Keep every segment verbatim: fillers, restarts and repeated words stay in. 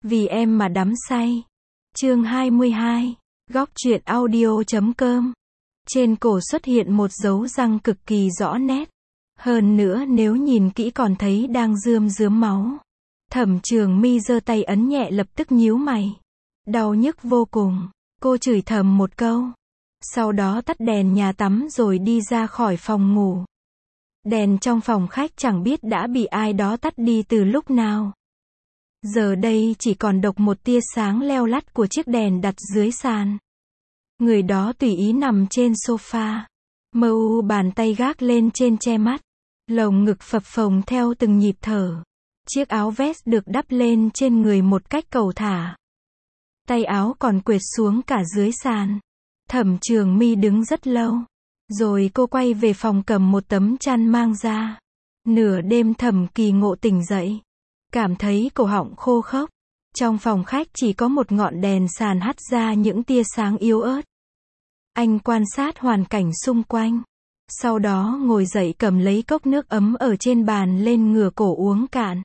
Vì em mà đắm say. Chương hai mươi hai. Góc truyện audio chấm com. Trên cổ xuất hiện một dấu răng cực kỳ rõ nét. Hơn nữa nếu nhìn kỹ còn thấy đang rơm rớm máu. Thẩm Trường My giơ tay ấn nhẹ, lập tức nhíu mày. Đau nhức vô cùng. Cô chửi thầm một câu. Sau đó tắt đèn nhà tắm rồi đi ra khỏi phòng ngủ. Đèn trong phòng khách chẳng biết đã bị ai đó tắt đi từ lúc nào. Giờ đây chỉ còn độc một tia sáng leo lắt của chiếc đèn đặt dưới sàn. Người đó tùy ý nằm trên sofa. Mờ u bàn tay gác lên trên che mắt. Lồng ngực phập phồng theo từng nhịp thở. Chiếc áo vest được đắp lên trên người một cách cầu thả. Tay áo còn quệt xuống cả dưới sàn. Thẩm Trường My đứng rất lâu. Rồi cô quay về phòng cầm một tấm chăn mang ra. Nửa đêm Thẩm Kỳ Ngộ tỉnh dậy. Cảm thấy cổ họng khô khốc. Trong phòng khách chỉ có một ngọn đèn sàn hắt ra những tia sáng yếu ớt. Anh quan sát hoàn cảnh xung quanh. Sau đó ngồi dậy cầm lấy cốc nước ấm ở trên bàn lên ngửa cổ uống cạn.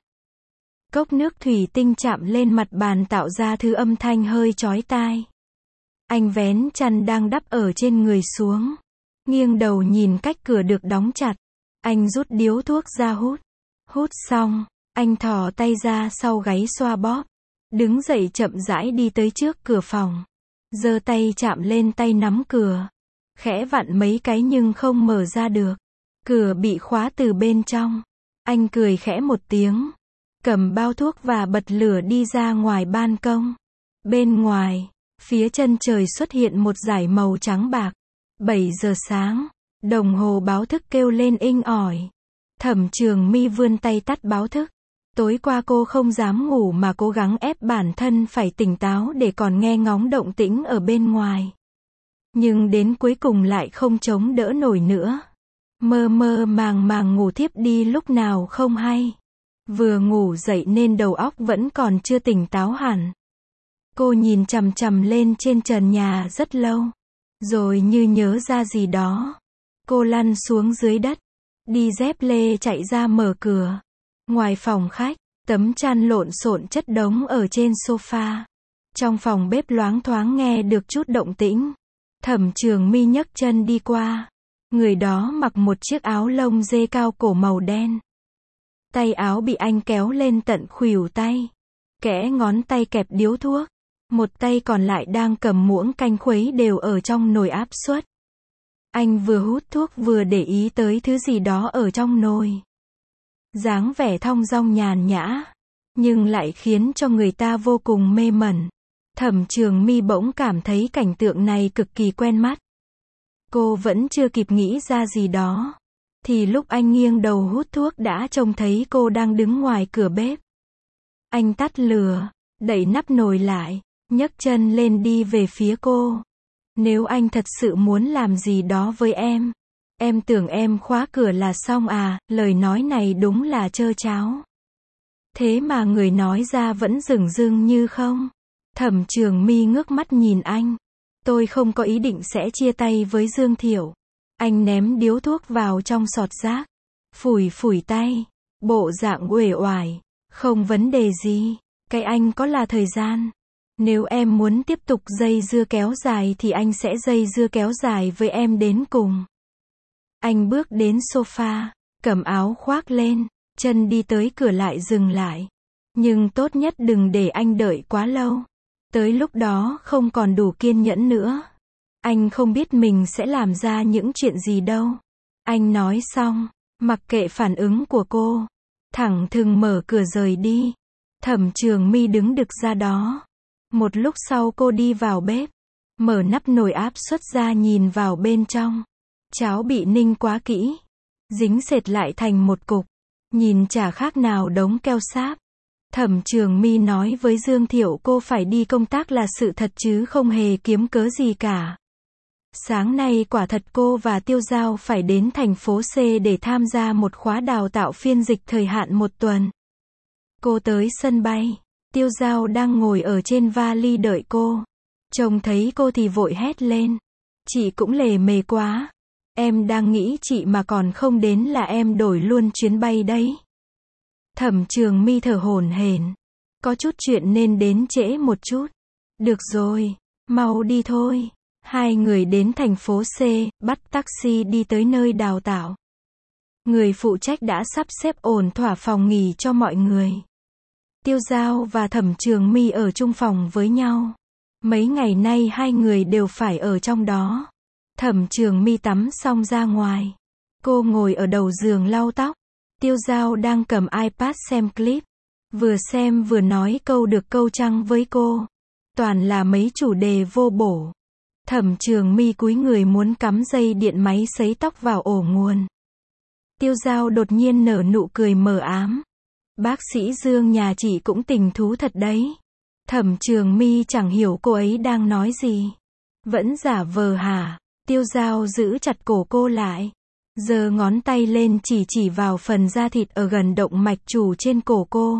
Cốc nước thủy tinh chạm lên mặt bàn tạo ra thứ âm thanh hơi chói tai. Anh vén chăn đang đắp ở trên người xuống. Nghiêng đầu nhìn cách cửa được đóng chặt. Anh rút điếu thuốc ra hút. Hút xong, anh thò tay ra sau gáy xoa bóp. Đứng dậy chậm rãi đi tới trước cửa phòng. Giơ tay chạm lên tay nắm cửa. Khẽ vặn mấy cái nhưng không mở ra được. Cửa bị khóa từ bên trong. Anh cười khẽ một tiếng. Cầm bao thuốc và bật lửa đi ra ngoài ban công. Bên ngoài, phía chân trời xuất hiện một dải màu trắng bạc. bảy giờ sáng, đồng hồ báo thức kêu lên inh ỏi. Thẩm Trường My vươn tay tắt báo thức. Tối qua cô không dám ngủ mà cố gắng ép bản thân phải tỉnh táo để còn nghe ngóng động tĩnh ở bên ngoài. Nhưng đến cuối cùng lại không chống đỡ nổi nữa. Mơ mơ màng màng ngủ thiếp đi lúc nào không hay. Vừa ngủ dậy nên đầu óc vẫn còn chưa tỉnh táo hẳn. Cô nhìn chằm chằm lên trên trần nhà rất lâu. Rồi như nhớ ra gì đó. Cô lăn xuống dưới đất. Đi dép lê chạy ra mở cửa. Ngoài phòng khách, tấm chăn lộn xộn chất đống ở trên sofa. Trong phòng bếp loáng thoáng nghe được chút động tĩnh. Thẩm Trường My nhấc chân đi qua. Người đó mặc một chiếc áo lông dê cao cổ màu đen. Tay áo bị anh kéo lên tận khuỷu tay. Kẽ ngón tay kẹp điếu thuốc. Một tay còn lại đang cầm muỗng canh khuấy đều ở trong nồi áp suất. Anh vừa hút thuốc vừa để ý tới thứ gì đó ở trong nồi. Dáng vẻ thong dong nhàn nhã, nhưng lại khiến cho người ta vô cùng mê mẩn. Thẩm Trường My bỗng cảm thấy cảnh tượng này cực kỳ quen mắt. Cô vẫn chưa kịp nghĩ ra gì đó. Thì lúc anh nghiêng đầu hút thuốc đã trông thấy cô đang đứng ngoài cửa bếp. Anh tắt lửa, đậy nắp nồi lại, nhấc chân lên đi về phía cô. Nếu anh thật sự muốn làm gì đó với em, em tưởng em khóa cửa là xong à, lời nói này đúng là trơ tráo. Thế mà người nói ra vẫn dửng dưng như không. Thẩm Trường My ngước mắt nhìn anh. Tôi không có ý định sẽ chia tay với Dương Thiệu. Anh ném điếu thuốc vào trong sọt rác. Phủi phủi tay. Bộ dạng uể oải. Không vấn đề gì. Cái anh có là thời gian. Nếu em muốn tiếp tục dây dưa kéo dài thì anh sẽ dây dưa kéo dài với em đến cùng. Anh bước đến sofa, cầm áo khoác lên, chân đi tới cửa lại dừng lại. Nhưng tốt nhất đừng để anh đợi quá lâu. Tới lúc đó không còn đủ kiên nhẫn nữa. Anh không biết mình sẽ làm ra những chuyện gì đâu. Anh nói xong, mặc kệ phản ứng của cô, thẳng thừng mở cửa rời đi. Thẩm Trường My đứng đực ra đó. Một lúc sau cô đi vào bếp, mở nắp nồi áp suất ra nhìn vào bên trong. Cháo bị ninh quá kỹ, dính sệt lại thành một cục, nhìn chả khác nào đống keo sáp. Thẩm Trường My nói với Dương Thiệu cô phải đi công tác là sự thật chứ không hề kiếm cớ gì cả. Sáng nay quả thật cô và Tiêu Giao phải đến thành phố C để tham gia một khóa đào tạo phiên dịch thời hạn một tuần. Cô tới sân bay, Tiêu Giao đang ngồi ở trên vali đợi cô. Trông thấy cô thì vội hét lên. Chị cũng lề mề quá. Em đang nghĩ chị mà còn không đến là em đổi luôn chuyến bay đấy. Thẩm Trường My thở hổn hển. có chút chuyện nên đến trễ một chút. Được rồi, mau đi thôi. Hai người đến thành phố C, bắt taxi đi tới nơi đào tạo. Người phụ trách đã sắp xếp ổn thỏa phòng nghỉ cho mọi người. Tiêu Dao và Thẩm Trường My ở chung phòng với nhau. Mấy ngày nay hai người đều phải ở trong đó. Thẩm Trường My tắm xong ra ngoài. Cô ngồi ở đầu giường lau tóc. Tiêu Dao đang cầm iPad xem clip. Vừa xem vừa nói câu được câu trăng với cô. Toàn là mấy chủ đề vô bổ. Thẩm Trường My cúi người muốn cắm dây điện máy sấy tóc vào ổ nguồn. Tiêu Dao đột nhiên nở nụ cười mờ ám. Bác sĩ Dương nhà chị cũng tình thú thật đấy. Thẩm Trường My chẳng hiểu cô ấy đang nói gì. Vẫn giả vờ hả? Tiêu Dao giữ chặt cổ cô lại. Giơ ngón tay lên chỉ chỉ vào phần da thịt ở gần động mạch chủ trên cổ cô.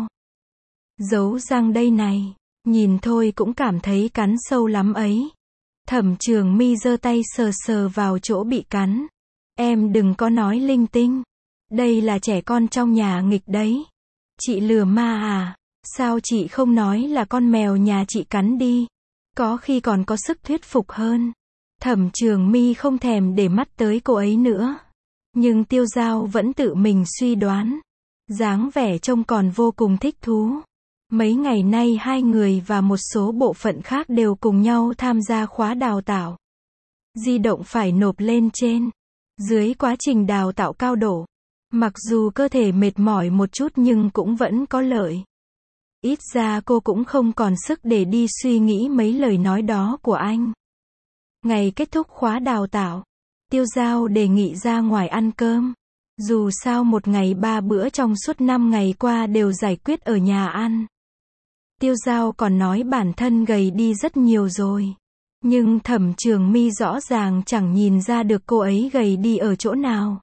Dấu răng đây này. Nhìn thôi cũng cảm thấy cắn sâu lắm ấy. Thẩm Trường My giơ tay sờ sờ vào chỗ bị cắn. Em đừng có nói linh tinh. Đây là trẻ con trong nhà nghịch đấy. Chị lừa ma à? Sao chị không nói là con mèo nhà chị cắn đi? Có khi còn có sức thuyết phục hơn. Thẩm Trường My không thèm để mắt tới cô ấy nữa. Nhưng Tiêu Dao vẫn tự mình suy đoán. Dáng vẻ trông còn vô cùng thích thú. Mấy ngày nay hai người và một số bộ phận khác đều cùng nhau tham gia khóa đào tạo. Di động phải nộp lên trên. Dưới quá trình đào tạo cao độ. Mặc dù cơ thể mệt mỏi một chút nhưng cũng vẫn có lợi. Ít ra cô cũng không còn sức để đi suy nghĩ mấy lời nói đó của anh. Ngày kết thúc khóa đào tạo, Tiêu Dao đề nghị ra ngoài ăn cơm. Dù sao một ngày ba bữa trong suốt năm ngày qua đều giải quyết ở nhà ăn. Tiêu Dao còn nói bản thân gầy đi rất nhiều rồi. Nhưng Thẩm Trường My rõ ràng chẳng nhìn ra được cô ấy gầy đi ở chỗ nào.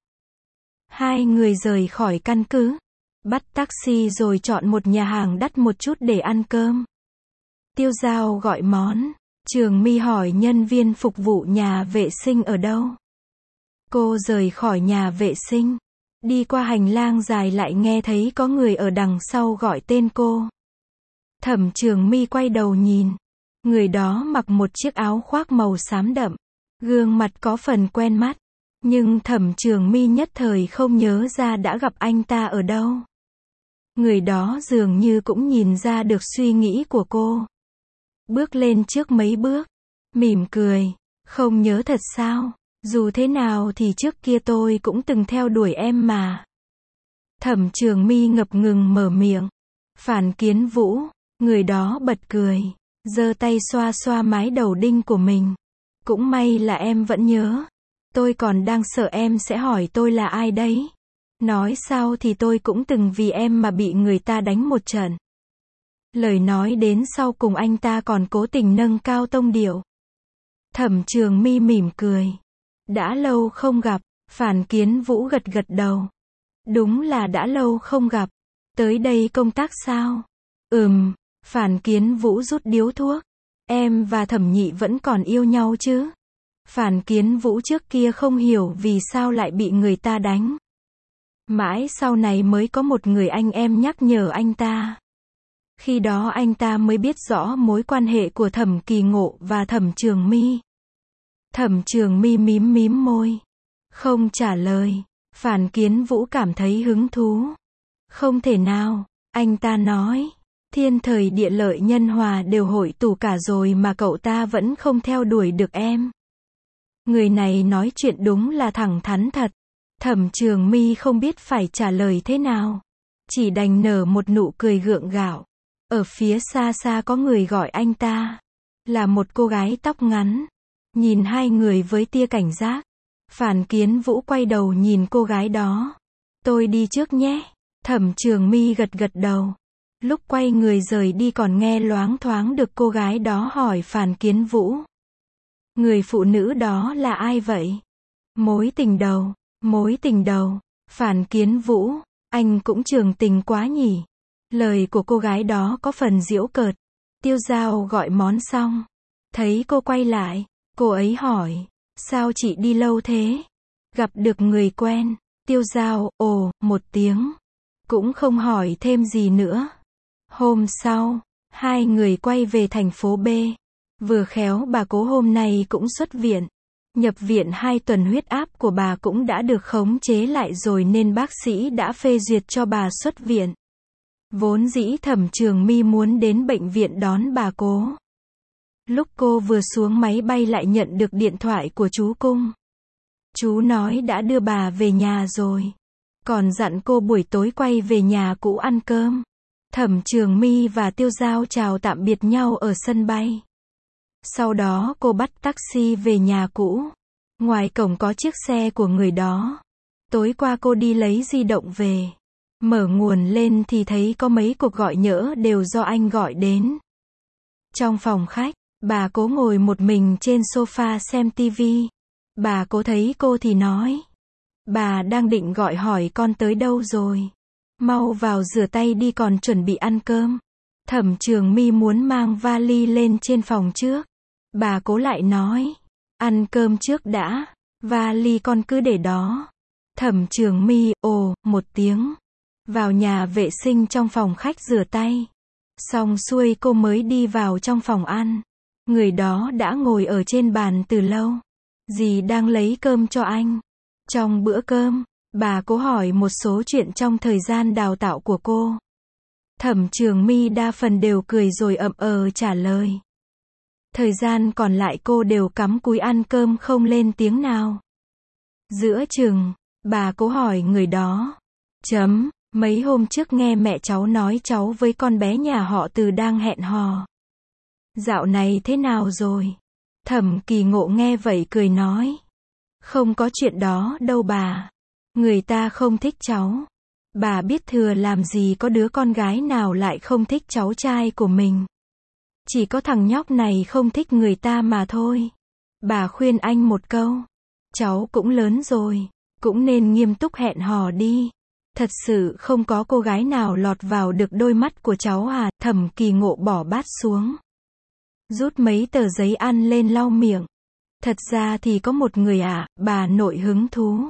Hai người rời khỏi căn cứ. Bắt taxi rồi chọn một nhà hàng đắt một chút để ăn cơm. Tiêu Dao gọi món. Trường My hỏi nhân viên phục vụ nhà vệ sinh ở đâu. Cô rời khỏi nhà vệ sinh. Đi qua hành lang dài lại nghe thấy có người ở đằng sau gọi tên cô. Thẩm Trường My quay đầu nhìn. Người đó mặc một chiếc áo khoác màu xám đậm. Gương mặt có phần quen mắt. Nhưng Thẩm Trường My nhất thời không nhớ ra đã gặp anh ta ở đâu. Người đó dường như cũng nhìn ra được suy nghĩ của cô. Bước lên trước mấy bước. Mỉm cười. Không nhớ thật sao? Dù thế nào thì trước kia tôi cũng từng theo đuổi em mà. Thẩm Trường My ngập ngừng mở miệng. Phản Kiến Vũ. Người đó bật cười. Giơ tay xoa xoa mái đầu đinh của mình. Cũng may là em vẫn nhớ. Tôi còn đang sợ em sẽ hỏi tôi là ai đấy. Nói sao thì tôi cũng từng vì em mà bị người ta đánh một trận. Lời nói đến sau cùng anh ta còn cố tình nâng cao tông điệu. Thẩm Trường My mỉm cười. Đã lâu không gặp. Phản Kiến Vũ gật gật đầu. Đúng là đã lâu không gặp. Tới đây công tác sao? Ừm. Phản Kiến Vũ rút điếu thuốc. Em và Thẩm Nhị vẫn còn yêu nhau chứ? Phản Kiến Vũ trước kia không hiểu vì sao lại bị người ta đánh. Mãi sau này mới có một người anh em nhắc nhở anh ta. Khi đó anh ta mới biết rõ mối quan hệ của Thẩm Kỳ Ngộ và Thẩm Trường My. Thẩm Trường My mím mím môi. Không trả lời. Phản Kiến Vũ cảm thấy hứng thú. Không thể nào. Anh ta nói. Thiên thời địa lợi nhân hòa đều hội tụ cả rồi mà cậu ta vẫn không theo đuổi được em. Người này nói chuyện đúng là thẳng thắn thật. Thẩm Trường My không biết phải trả lời thế nào. Chỉ đành nở một nụ cười gượng gạo. Ở phía xa xa có người gọi anh ta. Là một cô gái tóc ngắn. Nhìn hai người với tia cảnh giác. Phản Kiến Vũ quay đầu nhìn cô gái đó. Tôi đi trước nhé. Thẩm Trường My gật gật đầu. Lúc quay người rời đi còn nghe loáng thoáng được cô gái đó hỏi Phản Kiến Vũ. Người phụ nữ đó là ai vậy? Mối tình đầu. Mối tình đầu. Phản Kiến Vũ. Anh cũng trường tình quá nhỉ. Lời của cô gái đó có phần giễu cợt. Tiêu Dao gọi món xong. Thấy cô quay lại. Cô ấy hỏi. Sao chị đi lâu thế? Gặp được người quen. Tiêu Dao, ồ, một tiếng. Cũng không hỏi thêm gì nữa. Hôm sau, hai người quay về thành phố B. Vừa khéo bà cố hôm nay cũng xuất viện. Nhập viện hai tuần huyết áp của bà cũng đã được khống chế lại rồi nên bác sĩ đã phê duyệt cho bà xuất viện. Vốn dĩ Thẩm Trường My muốn đến bệnh viện đón bà cố. Lúc cô vừa xuống máy bay lại nhận được điện thoại của chú Cung. Chú nói đã đưa bà về nhà rồi. Còn dặn cô buổi tối quay về nhà cũ ăn cơm. Thẩm Trường My và Tiêu Giao chào tạm biệt nhau ở sân bay. Sau đó cô bắt taxi về nhà cũ. Ngoài cổng có chiếc xe của người đó. Tối qua cô đi lấy di động về. Mở nguồn lên thì thấy có mấy cuộc gọi nhỡ đều do anh gọi đến. Trong phòng khách, bà cố ngồi một mình trên sofa xem tivi. Bà cố thấy cô thì nói. Bà đang định gọi hỏi con tới đâu rồi. Mau vào rửa tay đi còn chuẩn bị ăn cơm. Thẩm Trường My muốn mang vali lên trên phòng trước. Bà cố lại nói. Ăn cơm trước đã. Vali con cứ để đó. Thẩm Trường My, ồ, một tiếng. Vào nhà vệ sinh trong phòng khách rửa tay. Xong xuôi cô mới đi vào trong phòng ăn. Người đó đã ngồi ở trên bàn từ lâu. Dì đang lấy cơm cho anh. Trong bữa cơm, bà cố hỏi một số chuyện trong thời gian đào tạo của cô. Thẩm Trường My đa phần đều cười rồi ậm ờ trả lời. Thời gian còn lại cô đều cắm cúi ăn cơm không lên tiếng nào. Giữa chừng, bà cố hỏi người đó. Chấm, mấy hôm trước nghe mẹ cháu nói cháu với con bé nhà họ Từ đang hẹn hò. Dạo này thế nào rồi? Thẩm Kỳ Ngộ nghe vậy cười nói. Không có chuyện đó đâu bà. Người ta không thích cháu. Bà biết thừa làm gì có đứa con gái nào lại không thích cháu trai của mình. Chỉ có thằng nhóc này không thích người ta mà thôi. Bà khuyên anh một câu. Cháu cũng lớn rồi. Cũng nên nghiêm túc hẹn hò đi. Thật sự không có cô gái nào lọt vào được đôi mắt của cháu à. Thẩm Kỳ Ngộ bỏ bát xuống. Rút mấy tờ giấy ăn lên lau miệng. Thật ra thì có một người à, bà nội hứng thú.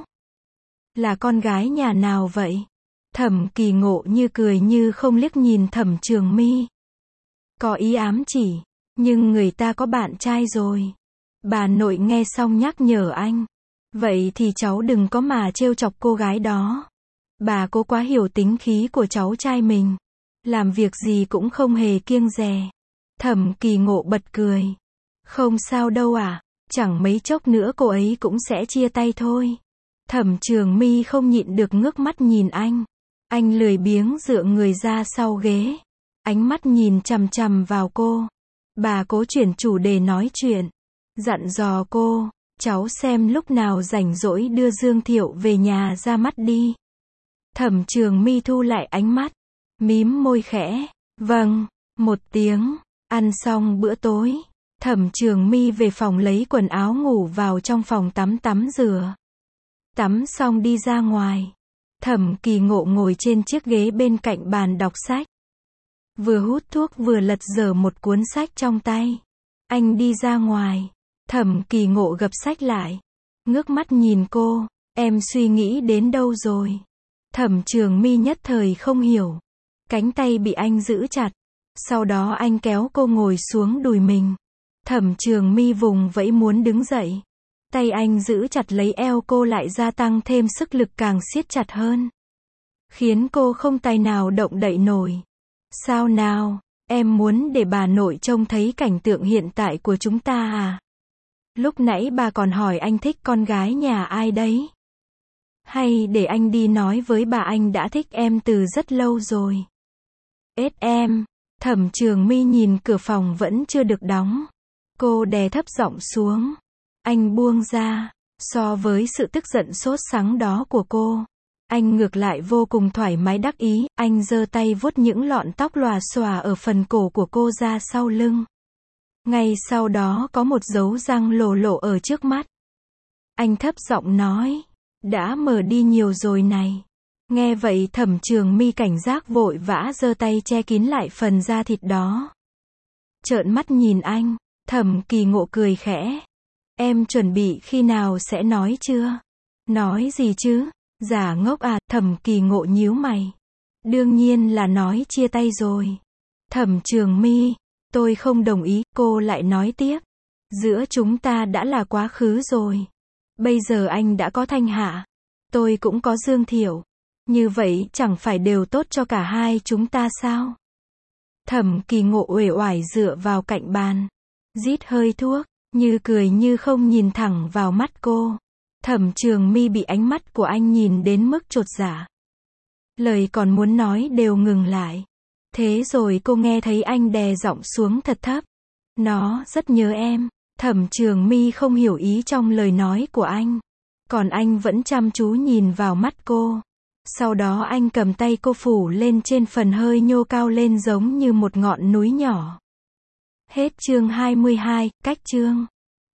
Là con gái nhà nào vậy? Thẩm Kỳ Ngộ như cười như không liếc nhìn Thẩm Trường My. Có ý ám chỉ, nhưng người ta có bạn trai rồi. Bà nội nghe xong nhắc nhở anh. Vậy thì cháu đừng có mà trêu chọc cô gái đó. Bà cố quá hiểu tính khí của cháu trai mình. Làm việc gì cũng không hề kiêng dè. Thẩm Kỳ Ngộ bật cười. Không sao đâu à, chẳng mấy chốc nữa cô ấy cũng sẽ chia tay thôi. Thẩm Trường My không nhịn được ngước mắt nhìn anh. Anh lười biếng dựa người ra sau ghế. Ánh mắt nhìn chằm chằm vào cô. Bà cố chuyển chủ đề nói chuyện. Dặn dò cô, cháu xem lúc nào rảnh rỗi đưa Dương Thiệu về nhà ra mắt đi. Thẩm Trường My thu lại ánh mắt. Mím môi khẽ. Vâng, một tiếng. Ăn xong bữa tối. Thẩm Trường My về phòng lấy quần áo ngủ vào trong phòng tắm tắm rửa. Tắm xong đi ra ngoài. Thẩm Kỳ Ngộ ngồi trên chiếc ghế bên cạnh bàn đọc sách. Vừa hút thuốc vừa lật dở một cuốn sách trong tay. Anh đi ra ngoài. Thẩm Kỳ Ngộ gập sách lại. Ngước mắt nhìn cô. Em suy nghĩ đến đâu rồi? Thẩm Trường My nhất thời không hiểu. Cánh tay bị anh giữ chặt. Sau đó anh kéo cô ngồi xuống đùi mình. Thẩm Trường My vùng vẫy muốn đứng dậy. Tay anh giữ chặt lấy eo cô lại gia tăng thêm sức lực càng siết chặt hơn. Khiến cô không tài nào động đậy nổi. Sao nào, em muốn để bà nội trông thấy cảnh tượng hiện tại của chúng ta à? Lúc nãy bà còn hỏi anh thích con gái nhà ai đấy? Hay để anh đi nói với bà anh đã thích em từ rất lâu rồi. Ết em, Thẩm Trường My nhìn cửa phòng vẫn chưa được đóng. Cô đè thấp giọng xuống. Anh buông ra. So với sự tức giận sốt sắng đó của cô, anh ngược lại vô cùng thoải mái đắc ý. Anh giơ tay vuốt những lọn tóc lòa xòa ở phần cổ của cô ra sau lưng. Ngay sau đó có một dấu răng lồ lộ ở trước mắt. Anh thấp giọng nói. Đã mở đi nhiều rồi này. Nghe vậy Thẩm Trường My cảnh giác vội vã giơ tay che kín lại phần da thịt đó. Trợn mắt nhìn anh. Thẩm Kỳ Ngộ cười khẽ. Em chuẩn bị khi nào sẽ nói chưa? Nói gì chứ? Giả ngốc à? Thẩm Kỳ Ngộ nhíu mày. Đương nhiên là nói chia tay rồi. Thẩm Trường My, tôi không đồng ý, cô lại nói tiếp. Giữa chúng ta đã là quá khứ rồi. Bây giờ anh đã có Thanh Hạ. Tôi cũng có Dương Thiểu. Như vậy chẳng phải đều tốt cho cả hai chúng ta sao? Thẩm Kỳ Ngộ uể oải dựa vào cạnh bàn. Rít hơi thuốc, như cười như không nhìn thẳng vào mắt cô. Thẩm Trường My bị ánh mắt của anh nhìn đến mức chột dạ. Lời còn muốn nói đều ngừng lại. Thế rồi cô nghe thấy anh đè giọng xuống thật thấp. Nó rất nhớ em. Thẩm Trường My không hiểu ý trong lời nói của anh. Còn anh vẫn chăm chú nhìn vào mắt cô. Sau đó anh cầm tay cô phủ lên trên phần hơi nhô cao lên giống như một ngọn núi nhỏ. Hết chương hai mươi hai, cách chương.